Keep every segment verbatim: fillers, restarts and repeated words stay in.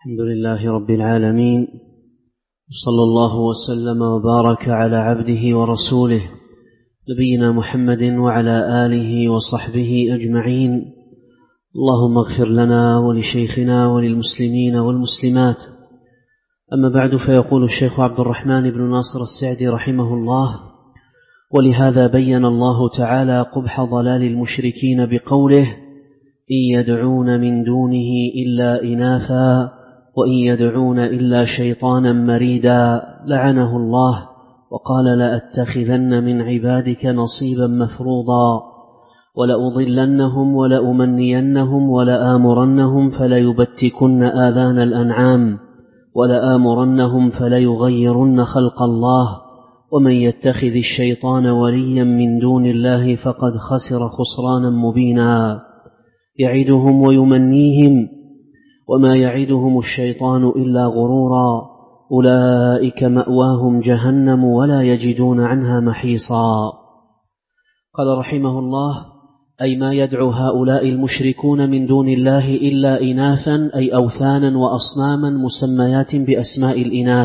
الحمد لله رب العالمين، صلى الله وسلم وبارك على عبده ورسوله نبينا محمد وعلى آله وصحبه أجمعين. اللهم اغفر لنا ولشيخنا وللمسلمين والمسلمات. أما بعد، فيقول الشيخ عبد الرحمن بن ناصر السعدي رحمه الله: ولهذا بين الله تعالى قبح ضلال المشركين بقوله: إن يدعون من دونه إلا إناثا وإن يدعون إلا شيطانا مريدا لعنه الله، وقال: لأتخذن من عبادك نصيبا مفروضا ولأضلنهم ولأمنينهم ولآمرنهم فليبتكن آذان الأنعام ولآمرنهم فليغيرن خلق الله، ومن يتخذ الشيطان وليا من دون الله فقد خسر خسرانا مبينا. يعدهم ويمنيهم وما يعدهم الشيطان إلا غرورا، أولئك مأواهم جهنم ولا يجدون عنها محيصا. قال رحمه الله: أي ما يدعو هؤلاء المشركون من دون الله إلا إناثا، أي أوثانا وأصناما مسميات بأسماء الإناث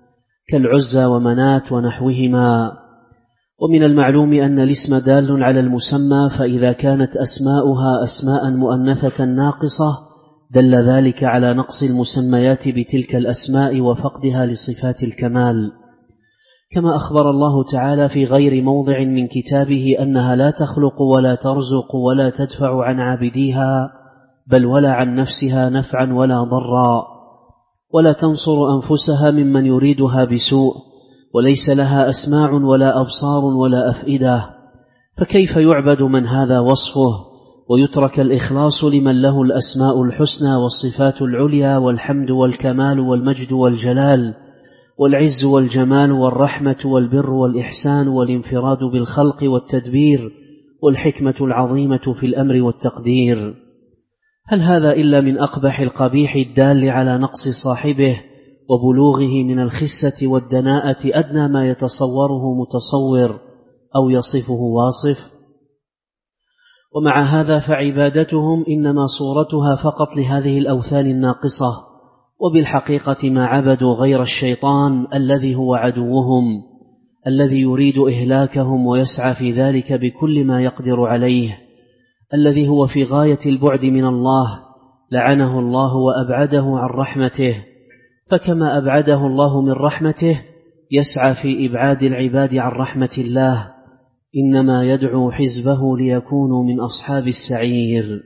كالعزى ومنات ونحوهما. ومن المعلوم أن الاسم دال على المسمى، فإذا كانت أسماؤها أسماء مؤنثة ناقصة دل ذلك على نقص المسميات بتلك الأسماء وفقدها لصفات الكمال، كما أخبر الله تعالى في غير موضع من كتابه أنها لا تخلق ولا ترزق ولا تدفع عن عابديها، بل ولا عن نفسها نفعا ولا ضرا، ولا تنصر أنفسها ممن يريدها بسوء، وليس لها أسماع ولا أبصار ولا أفئدة، فكيف يعبد من هذا وصفه ويترك الإخلاص لمن له الأسماء الحسنى والصفات العليا والحمد والكمال والمجد والجلال والعز والجمال والرحمة والبر والإحسان والانفراد بالخلق والتدبير والحكمة العظيمة في الأمر والتقدير؟ هل هذا إلا من أقبح القبيح الدال على نقص صاحبه وبلوغه من الخسة والدناءة أدنى ما يتصوره متصور أو يصفه واصف؟ ومع هذا فعبادتهم إنما صورتها فقط لهذه الأوثان الناقصة، وبالحقيقة ما عبدوا غير الشيطان الذي هو عدوهم، الذي يريد إهلاكهم ويسعى في ذلك بكل ما يقدر عليه، الذي هو في غاية البعد من الله، لعنه الله وأبعده عن رحمته. فكما أبعده الله من رحمته يسعى في إبعاد العباد عن رحمة الله، إنما يدعو حزبه ليكونوا من أصحاب السعير.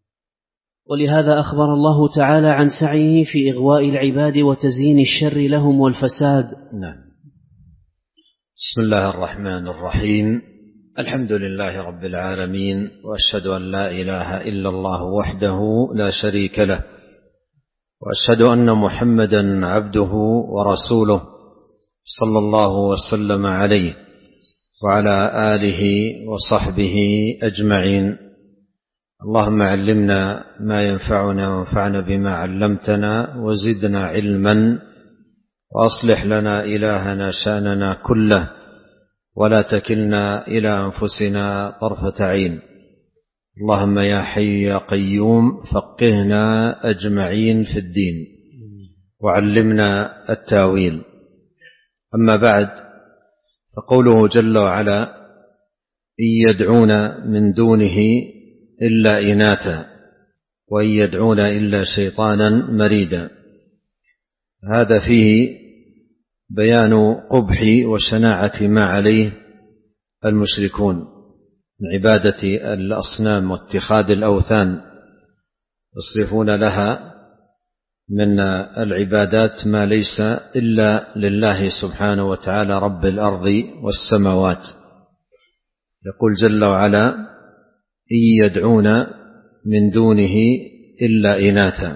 ولهذا أخبر الله تعالى عن سعيه في إغواء العباد وتزيين الشر لهم والفساد. نعم. بسم الله الرحمن الرحيم. الحمد لله رب العالمين، وأشهد أن لا إله إلا الله وحده لا شريك له، وأشهد أن محمدا عبده ورسوله صلى الله وسلم عليه وعلى آله وصحبه أجمعين. اللهم علمنا ما ينفعنا وانفعنا بما علمتنا، وزدنا علما، وأصلح لنا إلهنا شأننا كله، ولا تكلنا إلى أنفسنا طرفة عين. اللهم يا حي يا قيوم فقهنا أجمعين في الدين، وعلمنا التاويل. أما بعد، فقوله جل وعلا: إن يدعون من دونه إلا إناثا وإن يدعون إلا شيطانا مريدا، هذا فيه بيان قبح وشناعة ما عليه المشركون من عبادة الأصنام واتخاذ الأوثان، يصرفون لها من العبادات ما ليس إلا لله سبحانه وتعالى رب الأرض والسماوات. يقول جل وعلا: إن يدعون من دونه إلا إناثا.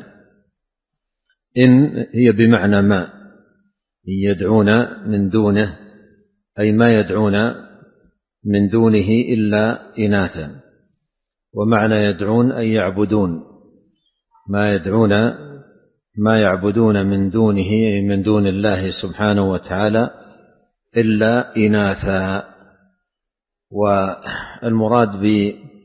إن هي بمعنى ما، إن يدعون من دونه أي ما يدعون من دونه إلا إناثا، ومعنى يدعون أي يعبدون، ما يدعون ما يعبدون من دونه أي من دون الله سبحانه وتعالى إلا إناثا. والمراد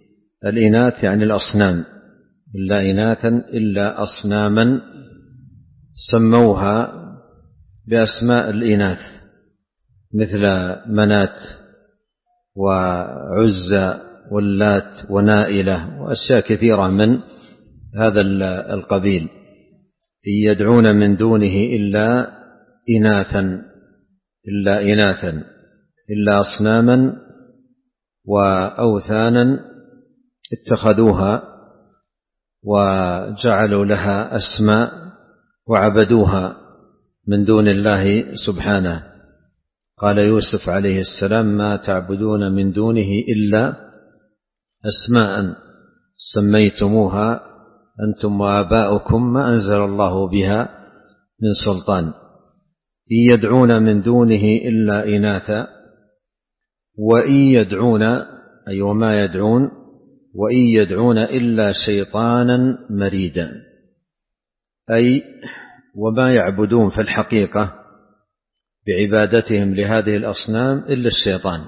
بالإناث يعني الأصنام، إلا إناثا إلا أصناما سموها بأسماء الإناث مثل منات وعزى واللات ونائلة وأشياء كثيرة من هذا القبيل. إن يدعون من دونه إلا إناثا إلا إناثا إلا أصناما وأوثانا اتخذوها وجعلوا لها أسماء وعبدوها من دون الله سبحانه. قال يوسف عليه السلام ما تعبدون من دونه إلا أسماء سميتموها أنتم وآباؤكم ما أنزل الله بها من سلطان. إن يدعون من دونه إلا إناثا وإن يدعون أي وما يدعون وإن يدعون إلا شيطانا مريدا، أي وما يعبدون في الحقيقة بعبادتهم لهذه الأصنام إلا الشيطان،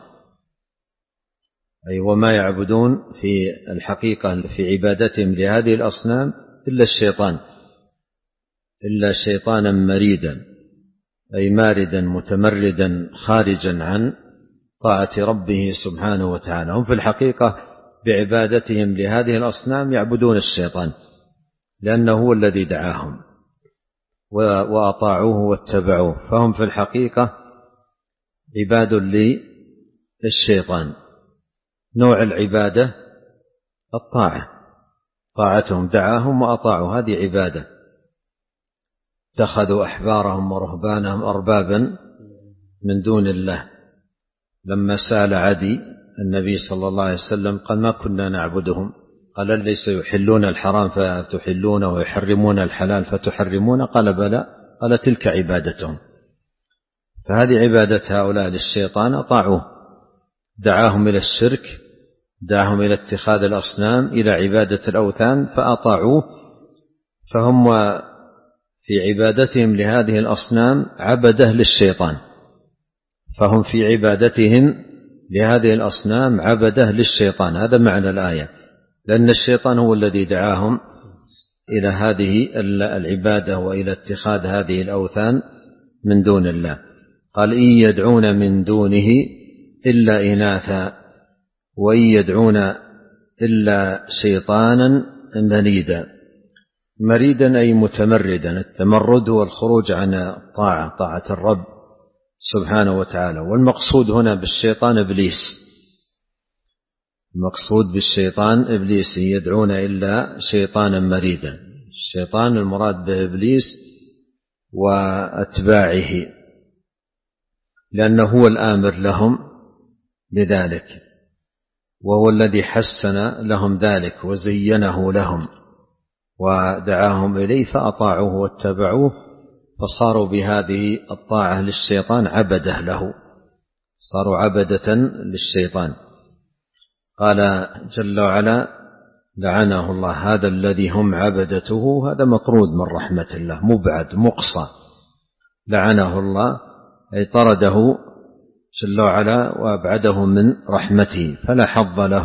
أي وما يعبدون في الحقيقة في عبادتهم لهذه الأصنام إلا الشيطان إلا شيطانا مريدا، أي ماردا متمردا خارجا عن طاعة ربه سبحانه وتعالى. هم في الحقيقة بعبادتهم لهذه الأصنام يعبدون الشيطان لأنه هو الذي دعاهم وأطاعوه واتبعوه، فهم في الحقيقة عباد للشيطان. نوع العبادة الطاعة، طاعتهم دعاهم وأطاعوا، هذه عبادة. اتخذوا أحبارهم ورهبانهم أربابا من دون الله. لما سأل عدي النبي صلى الله عليه وسلم قال ما كنا نعبدهم، قال ليس يحلون الحرام فتحلون ويحرمون الحلال فتحرمون، قال بلى، قال تلك عبادتهم. فهذه عبادة هؤلاء للشيطان، أطاعوه، دعاهم إلى الشرك، دعاهم إلى اتخاذ الأصنام، إلى عبادة الأوثان فأطاعوه، فهم في عبادتهم لهذه الأصنام عبده للشيطان، فهم في عبادتهم لهذه الأصنام عبده للشيطان. هذا معنى الآية، لأن الشيطان هو الذي دعاهم إلى هذه العبادة وإلى اتخاذ هذه الأوثان من دون الله. قال إن يدعون من دونه إلا إناثا وإن يدعون إلا شيطانا مريدا. مريدا أي متمردا، التمرد هو الخروج عن الطاعة، طاعة الرب سبحانه وتعالى. والمقصود هنا بالشيطان إبليس، المقصود بالشيطان إبليس، يدعون إلا شيطانا مريدا. الشيطان المراد به إبليس وأتباعه، لأنه هو الآمر لهم بذلك، وهو الذي حسن لهم ذلك وزينه لهم ودعاهم إليه فأطاعوه واتبعوه، فصاروا بهذه الطاعة للشيطان عبده له، صاروا عبدة للشيطان. قال جل وعلا لعنه الله، هذا الذي هم عبدته هذا مطرود من رحمة الله، مبعد مقصى. لعنه الله أي طرده جل وعلا وأبعده من رحمته، فلا حظ له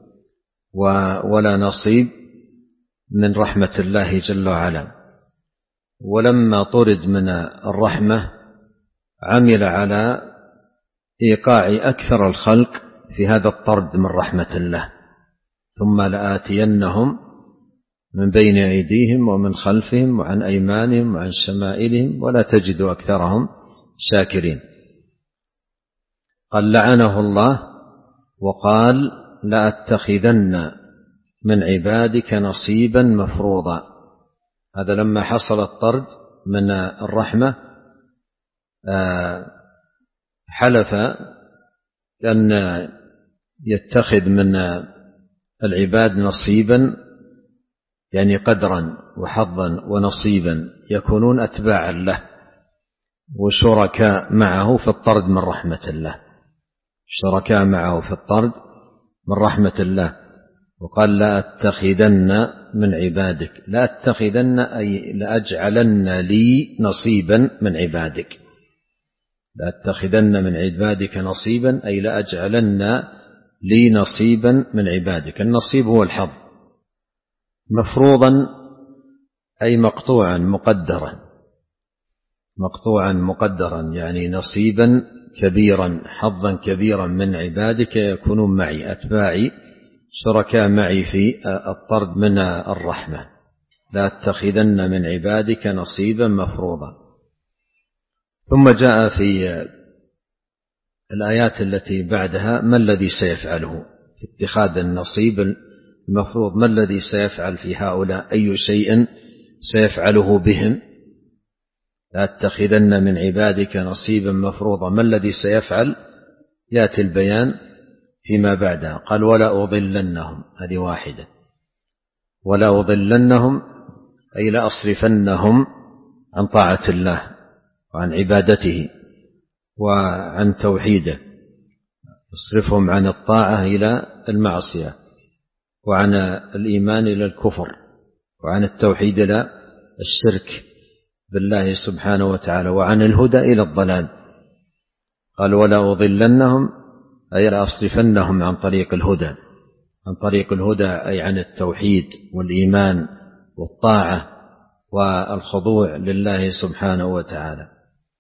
ولا نصيب من رحمة الله جل وعلا. ولما طرد من الرحمة عمل على إيقاع أكثر الخلق في هذا الطرد من رحمة الله، ثم لآتينهم من بين أيديهم ومن خلفهم وعن أيمانهم وعن شمائلهم ولا تجد أكثرهم شاكرين. قال لعنه الله، وقال لأتخذن من عبادك نصيبا مفروضا. هذا لما حصل الطرد من الرحمة حلف أن يتخذ من العباد نصيبا، يعني قدرا وحظا ونصيبا، يكونون أتباعا له وشركاء معه في الطرد من رحمة الله، شركاء معه في الطرد من رحمة الله. وقال لا أتخذن من عبادك، لا أتخذن أي لأجعلن لي نصيبا من عبادك، لا أتخذن من عبادك نصيبا أي لأجعلن لي نصيبا من عبادك. النصيب هو الحظ، مفروضا أي مقطوعا مقدرا، مقطوعا مقدرا، يعني نصيبا كبيرا، حظا كبيرا من عبادك يكونون معي، أتباعي شركاء معي في الطرد من الرحمة، لا أتخذن من عبادك نصيبا مفروضا. ثم جاء في الآيات التي بعدها ما الذي سيفعله في اتخاذ النصيب المفروض، ما الذي سيفعل في هؤلاء، أي شيء سيفعله بهم، لا أتخذن من عبادك نصيبا مفروضا، ما الذي سيفعل؟ يأتي البيان فيما بعدها. قال ولا أضلنهم، هذه واحدة، ولا أضلنهم أي لا أصرفنهم عن طاعة الله وعن عبادته وعن توحيده، أصرفهم عن الطاعة إلى المعصية، وعن الإيمان إلى الكفر، وعن التوحيد إلى الشرك بالله سبحانه وتعالى، وعن الهدى إلى الضلال. قال ولا أضلنهم أي لا أصرفنهم عن طريق الهدى، عن طريق الهدى أي عن التوحيد والإيمان والطاعة والخضوع لله سبحانه وتعالى.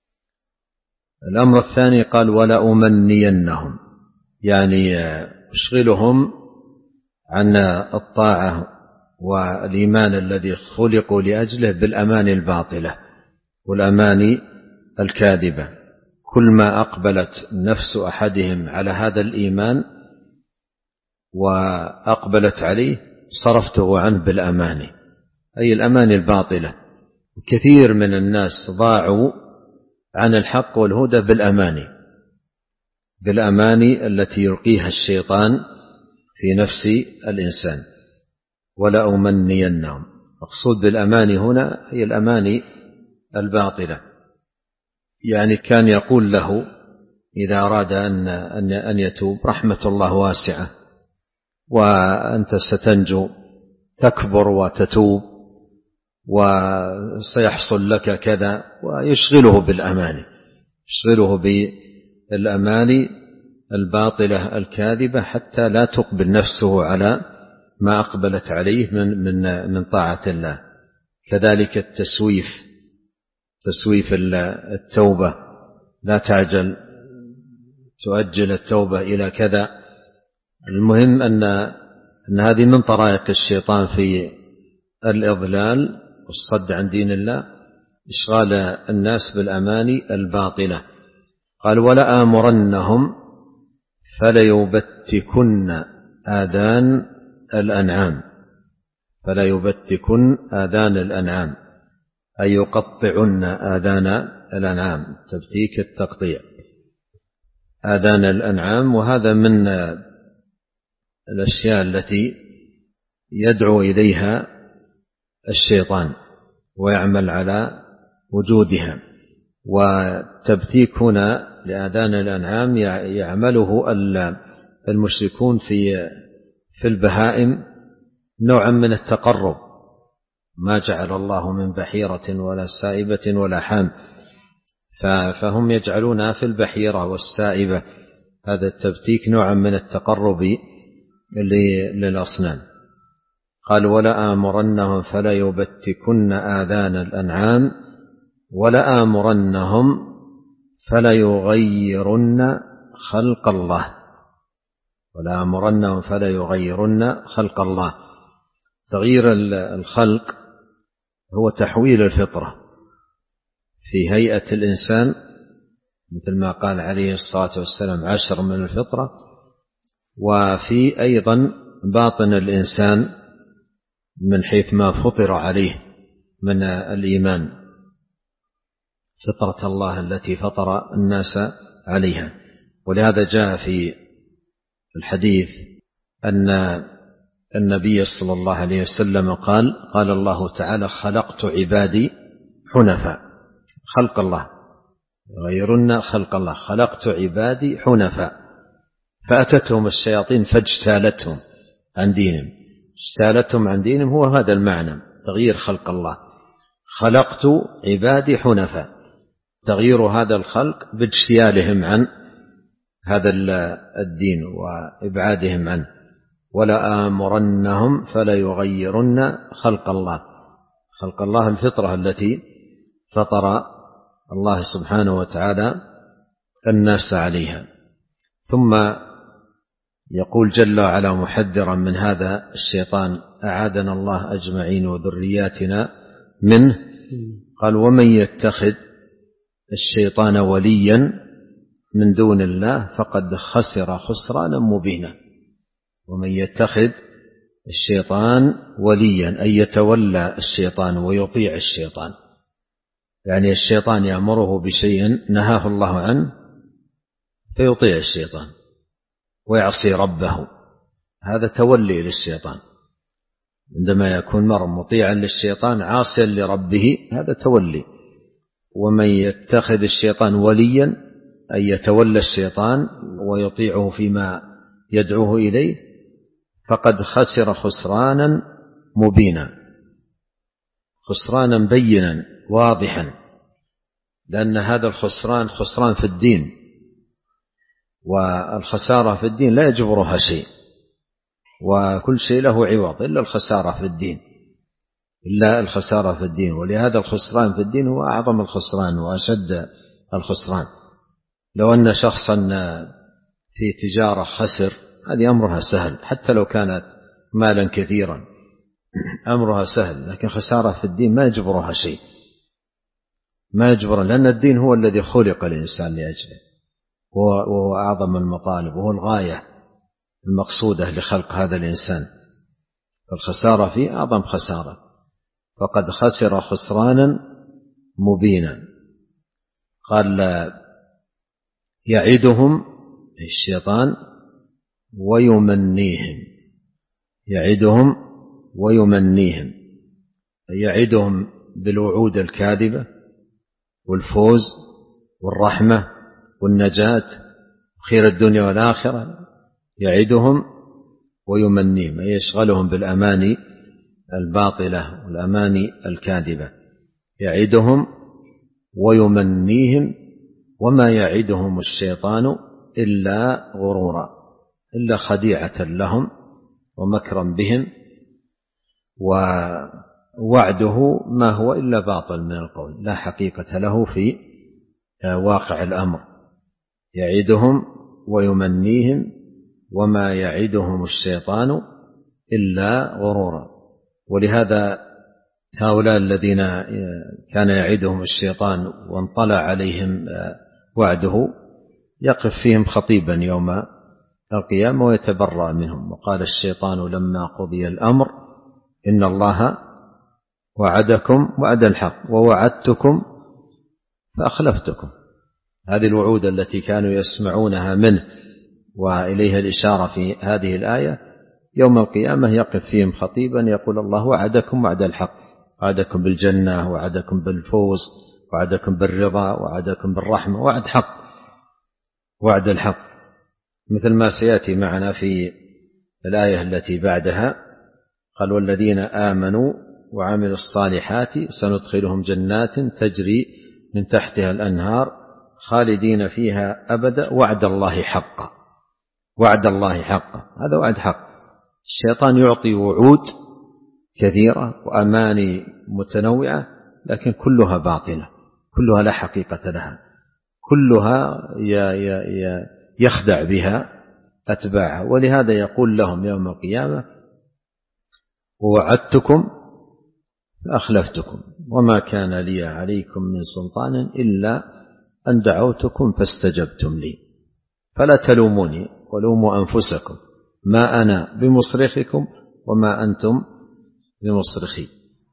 الأمر الثاني قال ولا أمنينهم، يعني أشغلهم عن الطاعة والإيمان الذي خلقوا لأجله بالأماني الباطلة والأماني الكاذبة. كل ما أقبلت نفس أحدهم على هذا الإيمان وأقبلت عليه صرفته عنه بالأماني، أي الأماني الباطلة. كثير من الناس ضاعوا عن الحق والهدى بالأماني، بالأماني التي يلقيها الشيطان في نفس الإنسان. ولا أمنينهم، مقصود بالأماني هنا هي الأماني الباطلة، يعني كان يقول له إذا أراد أن أن يتوب رحمة الله واسعة وأنت ستنجو، تكبر وتتوب وسيحصل لك كذا، ويشغله بالأماني، يشغله بالأماني الباطلة الكاذبة حتى لا تقبل نفسه على ما أقبلت عليه من من من طاعة الله. كذلك التسويف، تسويف التوبة، لا تعجل، تؤجل التوبة إلى كذا. المهم أن أن هذه من طرائق الشيطان في الإضلال والصد عن دين الله، إشغال الناس بالأماني الباطلة. قال ولا آمرنهم فليبتكن آذان الأنعام، فلا يبتكن آذان الأنعام أي يقطعن آذان الأنعام، تبتيك التقطيع آذان الأنعام. وهذا من الأشياء التي يدعو إليها الشيطان ويعمل على وجودها. والتبتيك هنا لآذان الأنعام يعمله المشركون في في البهائم نوعا من التقرب، ما جعل الله من بحيرة ولا سائبة ولا حام، فهم يجعلونها في البحيرة والسائبة، هذا التبتيك نوعا من التقرب للأصنام. قال ولا آمرنهم فلا يبتكن آذان الأنعام ولا آمرنهم فلا يغيرن خلق الله، ولا آمرنهم فلا يغيرن خلق الله. تغيير الخلق هو تحويل الفطرة في هيئة الإنسان، مثل ما قال عليه الصلاة والسلام عشر من الفطرة، وفي أيضا باطن الإنسان من حيث ما فطر عليه من الإيمان، فطرة الله التي فطر الناس عليها. ولهذا جاء في الحديث أن النبي صلى الله عليه وسلم قال قال الله تعالى خلقت عبادي حنفاء، خلق الله يغيرن خلق الله، خلقت عبادي حنفاء، فأتتهم الشياطين فاجتالتهم عن دينهم. اجتالتهم عن دينهم هو هذا المعنى، تغيير خلق الله. خلقت عبادي حنفاء، تغيير هذا الخلق باجتيالهم عن هذا الدين وإبعادهم عنه. ولا آمرنهم فلا يغيرن خلق الله، خلق الله الفطرة التي فطر الله سبحانه وتعالى الناس عليها. ثم يقول جل وعلا محذرا من هذا الشيطان أعاذنا الله أجمعين وذرياتنا منه، قال ومن يتخذ الشيطان وليا من دون الله فقد خسر خسرانا مبينا. ومن يتخذ الشيطان وليا أي يتولى الشيطان ويطيع الشيطان، يعني الشيطان يأمره بشيء نهاه الله عنه فيطيع الشيطان ويعصي ربه، هذا تولي للشيطان. عندما يكون مرء مطيعا للشيطان عاصيا لربه هذا تولي. ومن يتخذ الشيطان وليا أي يتولى الشيطان ويطيعه فيما يدعوه إليه فقد خسر خسرانا مبينا، خسرانا بينا واضحا، لأن هذا الخسران خسران في الدين، والخسارة في الدين لا يجبرها شيء، وكل شيء له عوض إلا الخسارة في الدين، إلا الخسارة في الدين. ولهذا الخسران في الدين هو أعظم الخسران وأشد الخسران. لو أن شخصا في تجارة خسر هذه أمرها سهل، حتى لو كانت مالا كثيرا أمرها سهل، لكن خسارة في الدين ما يجبرها شيء، ما يجبر، لأن الدين هو الذي خلق الإنسان لأجله، وهو أعظم المطالب وهو الغاية المقصودة لخلق هذا الإنسان. فالخسارة فيه أعظم خسارة، فقد خسر خسرانا مبينا. قال يعدهم الشيطان ويمنيهم، يعدهم ويمنيهم، يعدهم بالوعود الكاذبة والفوز والرحمة والنجاة خير الدنيا والآخرة، يعدهم ويمنيهم أي يشغلهم بالأماني الباطلة والأماني الكاذبة. يعدهم ويمنيهم وما يعدهم الشيطان إلا غرورا، إلا خديعة لهم ومكرا بهم، ووعده ما هو إلا باطل من القول لا حقيقة له في واقع الأمر. يعدهم ويمنيهم وما يعدهم الشيطان إلا غرورا. ولهذا هؤلاء الذين كان يعدهم الشيطان وانطلع عليهم وعده يقف فيهم خطيبا يوم القيامة ويتبرأ منهم. وقال الشيطان لما قضي الأمر إن الله وعدكم وعد الحق ووعدتكم فأخلفتكم. هذه الوعود التي كانوا يسمعونها منه وإليها الإشارة في هذه الآية يوم القيامة يقف فيهم خطيبا يقول الله وعدكم وعد الحق، وعدكم بالجنة وعدكم بالفوز وعدكم بالرضا وعدكم بالرحمة، وعد حق، وعد الحق، مثل ما سيأتي معنا في الآية التي بعدها. قال والذين آمنوا وعملوا الصالحات سندخلهم جنات تجري من تحتها الأنهار خالدين فيها أبدا وعد الله حقا، وعد الله حقا، هذا وعد حق. الشيطان يعطي وعود كثيرة وأماني متنوعة لكن كلها باطلة، كلها لا حقيقة لها، كلها يخدع بها أتباعها. ولهذا يقول لهم يوم القيامة ووعدتكم فأخلفتكم وما كان لي عليكم من سلطان إلا أن دعوتكم فاستجبتم لي فلا تلوموني ولوموا أنفسكم ما أنا بمصرخكم وما أنتم بمصرخي.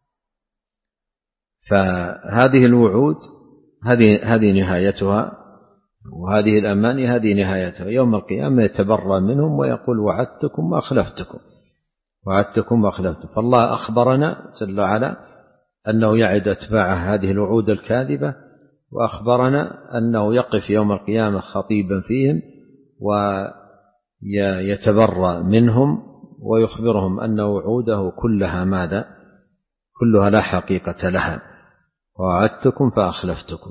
فهذه الوعود هذه هذه نهايتها، وهذه الأماني هذه نهايتها. يوم القيامة يتبرأ منهم ويقول وعدتكم وأخلفتكم، وعدتكم وأخلفتكم. فالله أخبرنا جل وعلا أنه يعد أتباعه هذه الوعود الكاذبة، وأخبرنا أنه يقف يوم القيامة خطيبا فيهم ويتبرأ منهم ويخبرهم أن وعوده كلها ماذا؟ كلها لا حقيقة لها. وعدتكم فأخلفتكم.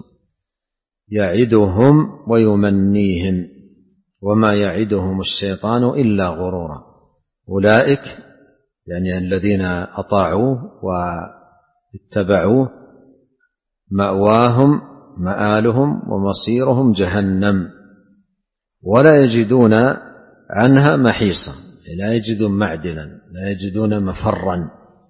يعدهم ويمنيهم وما يعدهم الشيطان إلا غرورا. أولئك يعني الذين أطاعوه واتبعوه مأواهم مآلهم ومصيرهم جهنم ولا يجدون عنها محيصا، لا يجدون معدلا، لا يجدون مفرا،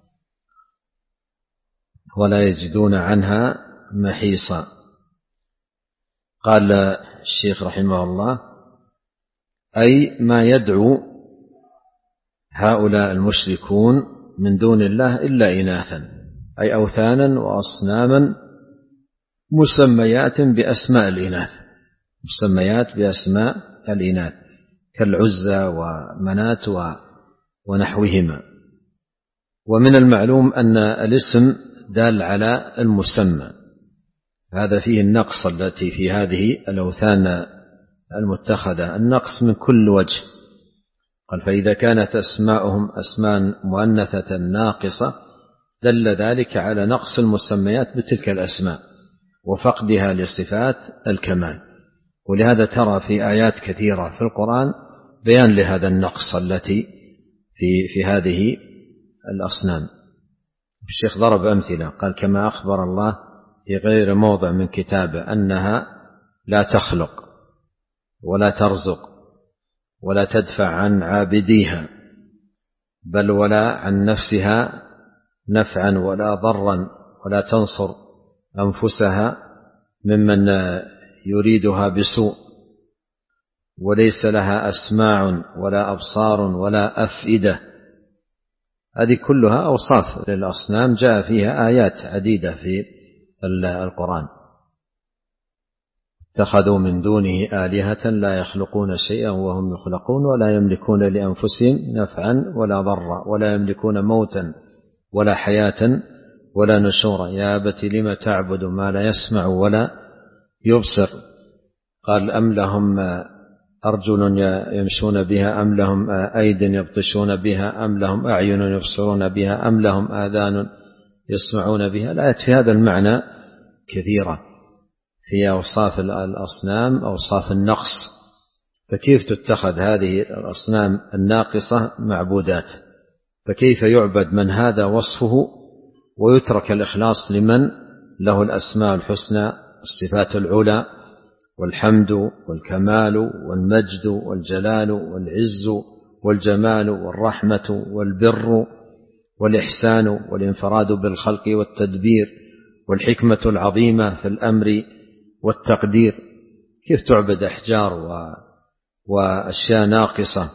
ولا يجدون عنها محيصا. قال الشيخ رحمه الله: أي ما يدعو هؤلاء المشركون من دون الله إلا إناثا، أي أوثانا وأصناما مسميات بأسماء الإناث، مسميات بأسماء الإناث كالعزى ومنات ونحوهما. ومن المعلوم أن الاسم دال على المسمى، هذا فيه النقص التي في هذه الأوثان المتخذة، النقص من كل وجه. قال: فإذا كانت أسماؤهم أسماء مؤنثة ناقصة دل ذلك على نقص المسميات بتلك الأسماء وفقدها لصفات الكمال. ولهذا ترى في آيات كثيرة في القرآن بيان لهذا النقص التي في في هذه الأصنام. الشيخ ضرب أمثلة، قال: كما أخبر الله في غير موضع من كتابه أنها لا تخلق ولا ترزق ولا تدفع عن عابديها، بل ولا عن نفسها نفعا ولا ضرا، ولا تنصر أنفسها ممن يريدها بسوء، وليس لها أسماع ولا أبصار ولا أفئدة. هذه كلها أوصاف للأصنام جاء فيها آيات عديدة في القرآن. اتخذوا من دونه آلهة لا يخلقون شيئا وهم يخلقون ولا يملكون لأنفسهم نفعا ولا ضرا ولا يملكون موتا ولا حياة ولا نشورا. يا أبت لم تعبد ما لا يسمع ولا يبصر. قال: أم لهم أرجل يمشون بها أم لهم أيد يبطشون بها أم لهم أعين يبصرون بها أم لهم آذان يسمعون بها. الآيات في هذا المعنى كثيرة في أوصاف الأصنام، أوصاف النقص. فكيف تتخذ هذه الأصنام الناقصة معبودات؟ فكيف يعبد من هذا وصفه ويترك الإخلاص لمن له الأسماء الحسنى والصفات العلى والحمد والكمال والمجد والجلال والعز والجمال والرحمة والبر والإحسان والانفراد بالخلق والتدبير والحكمة العظيمة في الأمر والتقدير؟ كيف تعبد أحجار وأشياء ناقصة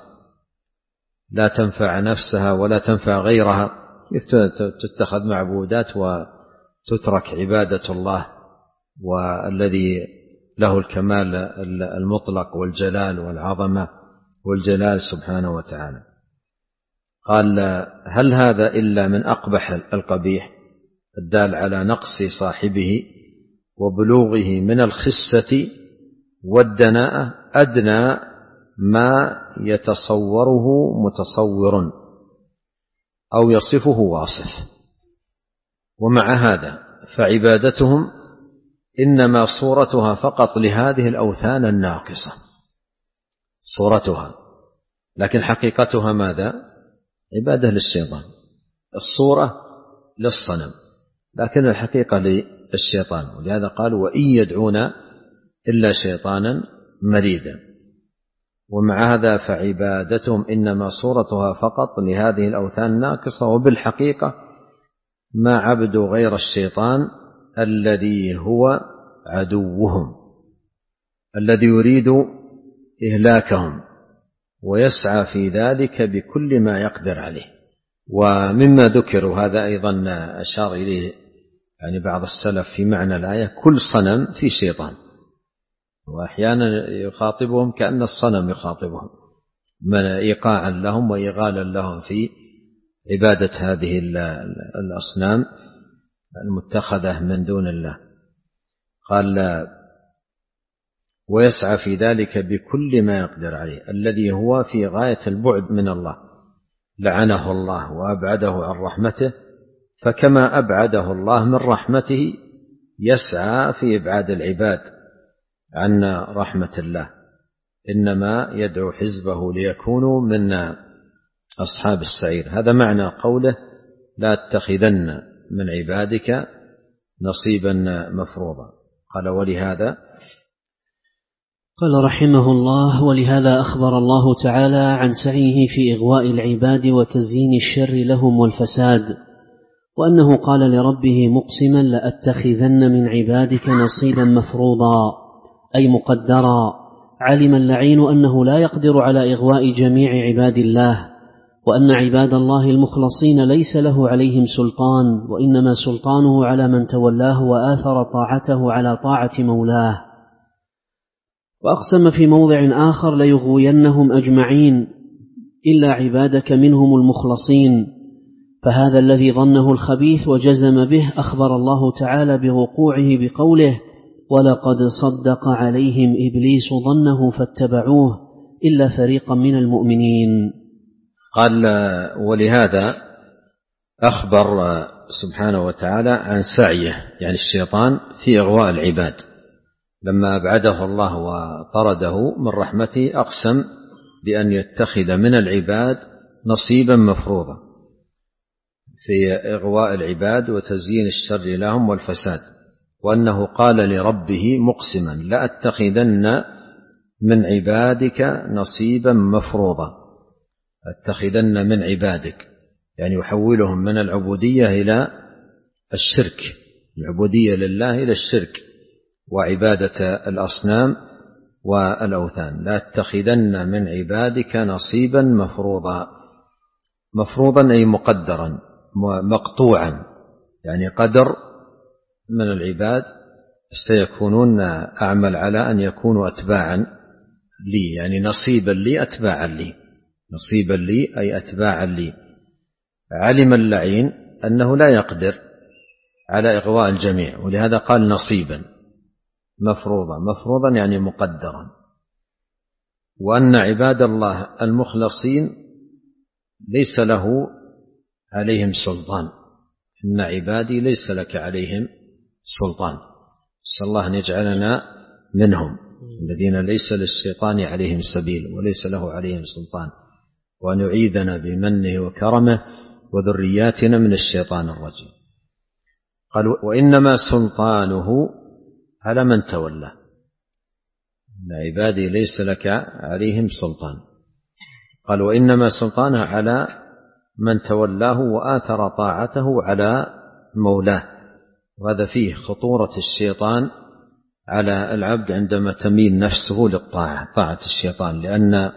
لا تنفع نفسها ولا تنفع غيرها؟ كيف تتخذ معبودات وتترك عبادة الله والذي له الكمال المطلق والجلال والعظمة والجلال سبحانه وتعالى؟ قال: هل هذا إلا من أقبح القبيح الدال على نقص صاحبه وبلوغه من الخسة والدناءة أدنى ما يتصوره متصور أو يصفه واصف. ومع هذا فعبادتهم إنما صورتها فقط لهذه الأوثان الناقصة، صورتها، لكن حقيقتها ماذا؟ عبادة للشيطان. الصورة للصنم لكن الحقيقة للشيطان. ولهذا قال: وإن يدعون إلا شيطانا مريدا. ومع هذا فعبادتهم إنما صورتها فقط لهذه الأوثان الناقصة، وبالحقيقة ما عبدوا غير الشيطان الذي هو عدوهم، الذي يريد إهلاكهم ويسعى في ذلك بكل ما يقدر عليه. ومما ذكروا هذا أيضا أشار إليه يعني بعض السلف في معنى الآية: كل صنم في شيطان. وأحيانا يخاطبهم كأن الصنم يخاطبهم، من إيقاعا لهم وإغالا لهم في عبادة هذه الأصنام المتخذة من دون الله. قال: ويسعى في ذلك بكل ما يقدر عليه، الذي هو في غاية البعد من الله، لعنه الله وأبعده عن رحمته، فكما أبعده الله من رحمته يسعى في إبعاد العباد عن رحمة الله. إنما يدعو حزبه ليكونوا من أصحاب السعير. هذا معنى قوله: لا تتخذن من عبادك نصيبا مفروضا. قال ولهذا قال رحمه الله: ولهذا أخبر الله تعالى عن سعيه في إغواء العباد وتزيين الشر لهم والفساد، وأنه قال لربه مقسما: لأتخذن من عبادك نصيبا مفروضا، أي مقدرا. علم اللعين أنه لا يقدر على إغواء جميع عباد الله، وأن عباد الله المخلصين ليس له عليهم سلطان، وإنما سلطانه على من تولاه وآثر طاعته على طاعة مولاه. وأقسم في موضع آخر: ليغوينهم أجمعين إلا عبادك منهم المخلصين. فهذا الذي ظنه الخبيث وجزم به أخبر الله تعالى بوقوعه بقوله: ولقد صدق عليهم إبليس ظنه فاتبعوه إلا فريقا من المؤمنين. قال ولهذا أخبر سبحانه وتعالى عن سعيه، يعني الشيطان، في إغواء العباد. لما أبعده الله وطرده من رحمته أقسم بأن يتخذ من العباد نصيبا مفروضا في إغواء العباد وتزيين الشر لهم والفساد، وأنه قال لربه مقسما: لأتخذن من عبادك نصيبا مفروضا. أتخذن من عبادك يعني يحولهم من العبودية إلى الشرك، العبودية لله إلى الشرك وعبادة الأصنام والأوثان. لأتخذن من عبادك نصيبا مفروضا. مفروضا أي مقدرا مقطوعا، يعني قدر من العباد سيكونون أعمل على أن يكونوا أتباعا لي، يعني نصيبا لي أتباعا لي، نصيبا لي أي أتباعا لي. علم اللعين أنه لا يقدر على إغواء الجميع، ولهذا قال نصيبا مفروضا. مفروضا يعني مقدرا. وأن عباد الله المخلصين ليس له عليهم سلطان. إن عبادي ليس لك عليهم سلطان. نسأل الله أن يجعلنا منهم الذين ليس للشيطان عليهم سبيل وليس له عليهم سلطان، وأن يعيذنا بمنه وكرمه وذرياتنا من الشيطان الرجيم. قال: وإنما سلطانه على من تولى. عبادي ليس لك عليهم سلطان. قال: وإنما سلطانه على من تولاه وآثر طاعته على مولاه. وهذا فيه خطورة الشيطان على العبد عندما تميل نفسه للطاعة، طاعة الشيطان، لأن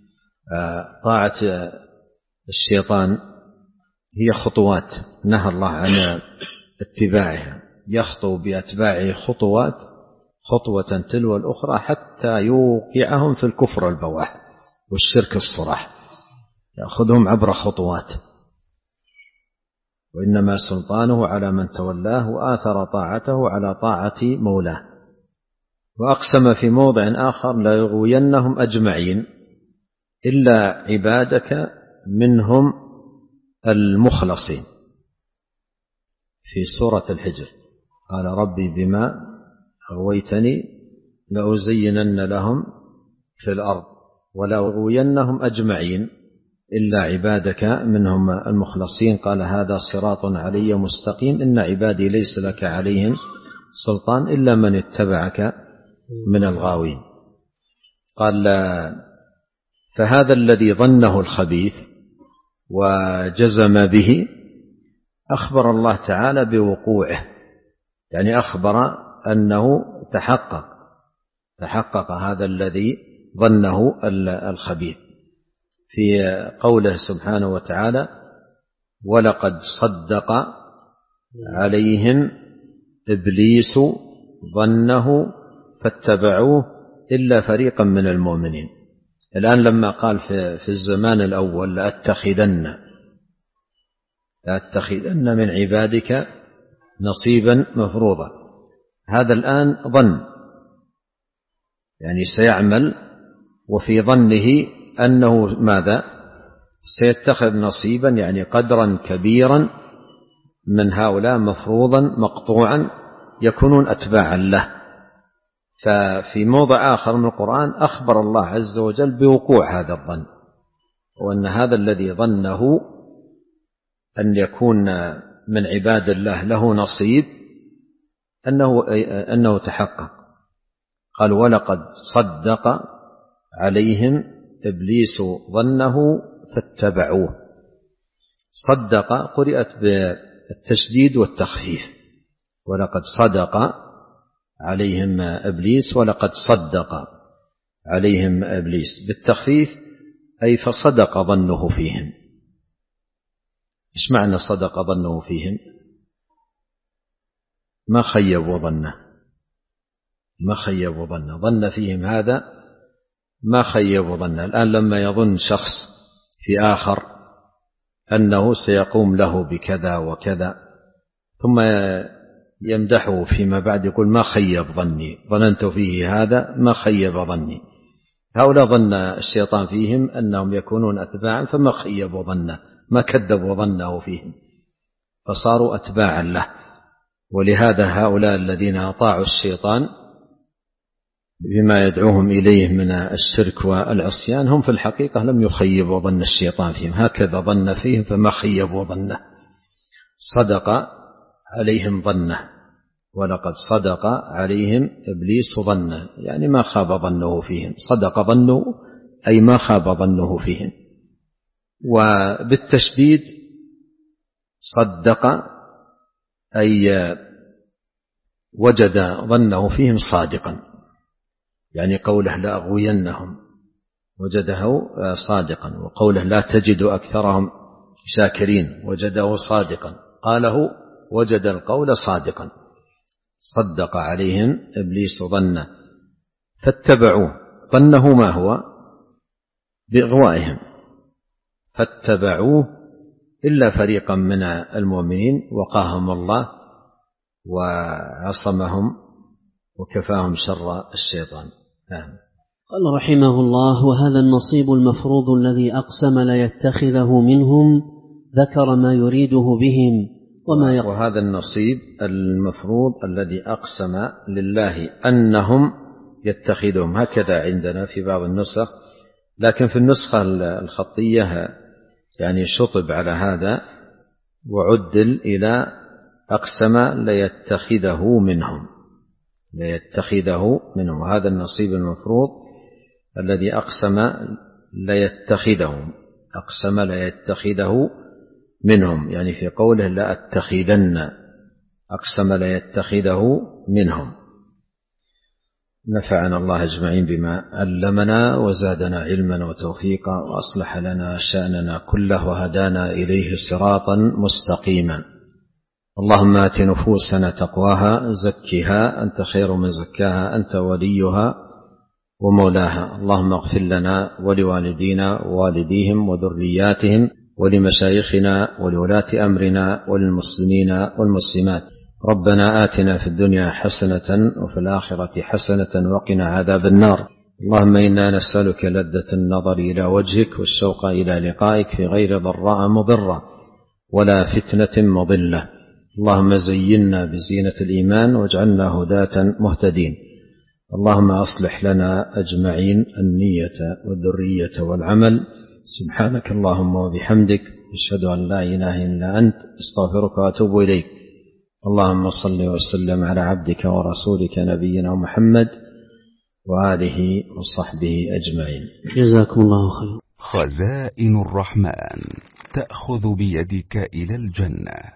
طاعة الشيطان هي خطوات نهى الله عن اتباعها، يخطو بأتباعه خطوات خطوة تلو الأخرى حتى يوقعهم في الكفر البواح والشرك الصراح، يأخذهم عبر خطوات. وإنما سلطانه على من تولاه وآثر طاعته على طاعة مولاه. وأقسم في موضع آخر: لا يغوينهم أجمعين إلا عبادك منهم المخلصين، في سورة الحجر. قال: ربي بما أغويتني لأزينن لهم في الأرض ولا أغوينهم أجمعين إلا عبادك منهم المخلصين. قال: هذا صراط علي مستقيم إن عبادي ليس لك عليهم سلطان إلا من اتبعك من الغاوين. قال: فهذا الذي ظنه الخبيث وجزم به أخبر الله تعالى بوقوعه، يعني أخبر أنه تحقق تحقق هذا الذي ظنه الخبيث في قوله سبحانه وتعالى: ولقد صدق عليهم إبليس ظنه فاتبعوه إلا فريقا من المؤمنين. الآن لما قال في الزمان الأول: لأتخذن لأتخذن من عبادك نصيبا مفروضا، هذا الآن ظن، يعني سيعمل وفي ظنه أنه ماذا؟ سيتخذ نصيبا، يعني قدرا كبيرا من هؤلاء مفروضا مقطوعا يكونون أتباعا له. ففي موضع آخر من القرآن أخبر الله عز وجل بوقوع هذا الظن، وأن هذا الذي ظنه أن يكون من عباد الله له نصيب أنه, أنه تحقق. قال ولقد صدق عليهم إبليس ظنه فاتبعوه. صدق قرأت بالتشديد والتخفيف، ولقد صدق عليهم إبليس ولقد صدق عليهم إبليس بالتخفيف، أي فصدق ظنه فيهم. إيش معنى صدق ظنه فيهم؟ ما خيبوا ظنه، ما خيبوا ظنه، ظن فيهم هذا ما خيبوا ظنه. الآن لما يظن شخص في آخر أنه سيقوم له بكذا وكذا ثم يمدحه فيما بعد يقول ما خيب ظني، ظننت فيه هذا ما خيب ظني. هؤلاء ظن الشيطان فيهم أنهم يكونون أتباعا فما خيبوا ظنه، ما كذبوا ظنه فيهم فصاروا أتباعا له. ولهذا هؤلاء الذين أطاعوا الشيطان بما يدعوهم إليه من الشرك والعصيان هم في الحقيقة لم يخيبوا ظن الشيطان فيهم، هكذا ظن فيهم فما خيبوا ظنه. صدق عليهم ظنه ولقد صدق عليهم إبليس ظنه، يعني ما خاب ظنه فيهم. صدق ظنه أي ما خاب ظنه فيهم. وبالتشديد صدق أي وجد ظنه فيهم صادقا، يعني قوله لا أغوينهم وجده صادقا، وقوله لا تجد أكثرهم شاكرين وجده صادقا، قاله وجد القول صادقا. صدق عليهم إبليس ظنه فاتبعوه. ظنه ما هو؟ بإغوائهم، فاتبعوه إلا فريقا من المؤمنين وقاهم الله وعصمهم وكفاهم شر الشيطان. نعم. قال رحمه الله وهذا النصيب المفروض الذي أقسم ليتخذه منهم ذكر ما يريده بهم وما يقصد. وهذا النصيب المفروض الذي أقسم لله أنهم يتخذهم، هكذا عندنا في بعض النسخ، لكن في النسخة الخطية يعني شطب على هذا وعدل إلى أقسم ليتخذه منهم، ليتخذه منهم. هذا النصيب المفروض الذي أقسم ليتخذه، أقسم ليتخذه منهم، يعني في قوله لا أتخذن، أقسم ليتخذه منهم. نفعنا الله أجمعين بما علمنا وزادنا علما وتوفيقا وأصلح لنا شأننا كله وهدانا إليه صراطا مستقيما. اللهم آت نفوسنا تقواها زكها أنت خير من زكاها أنت وليها ومولاها. اللهم اغفر لنا ولوالدينا ووالديهم وذرياتهم ولمشايخنا ولولاة أمرنا وللمسلمين والمسلمات. ربنا آتنا في الدنيا حسنة وفي الآخرة حسنة وقنا عذاب النار. اللهم إنا نسألك لذة النظر إلى وجهك والشوق إلى لقائك في غير ضراء مضرة ولا فتنة مضلة. اللهم زينا بزينة الإيمان واجعلنا هداة مهتدين. اللهم أصلح لنا أجمعين النية والذرية والعمل. سبحانك اللهم وبحمدك أشهد أن لا إله إلا أنت أستغفرك وأتوب إليك. اللهم صل وسلم على عبدك ورسولك نبينا محمد وآله وصحبه أجمعين. جزاكم الله خير. خزائن الرحمن تأخذ بيدك إلى الجنة.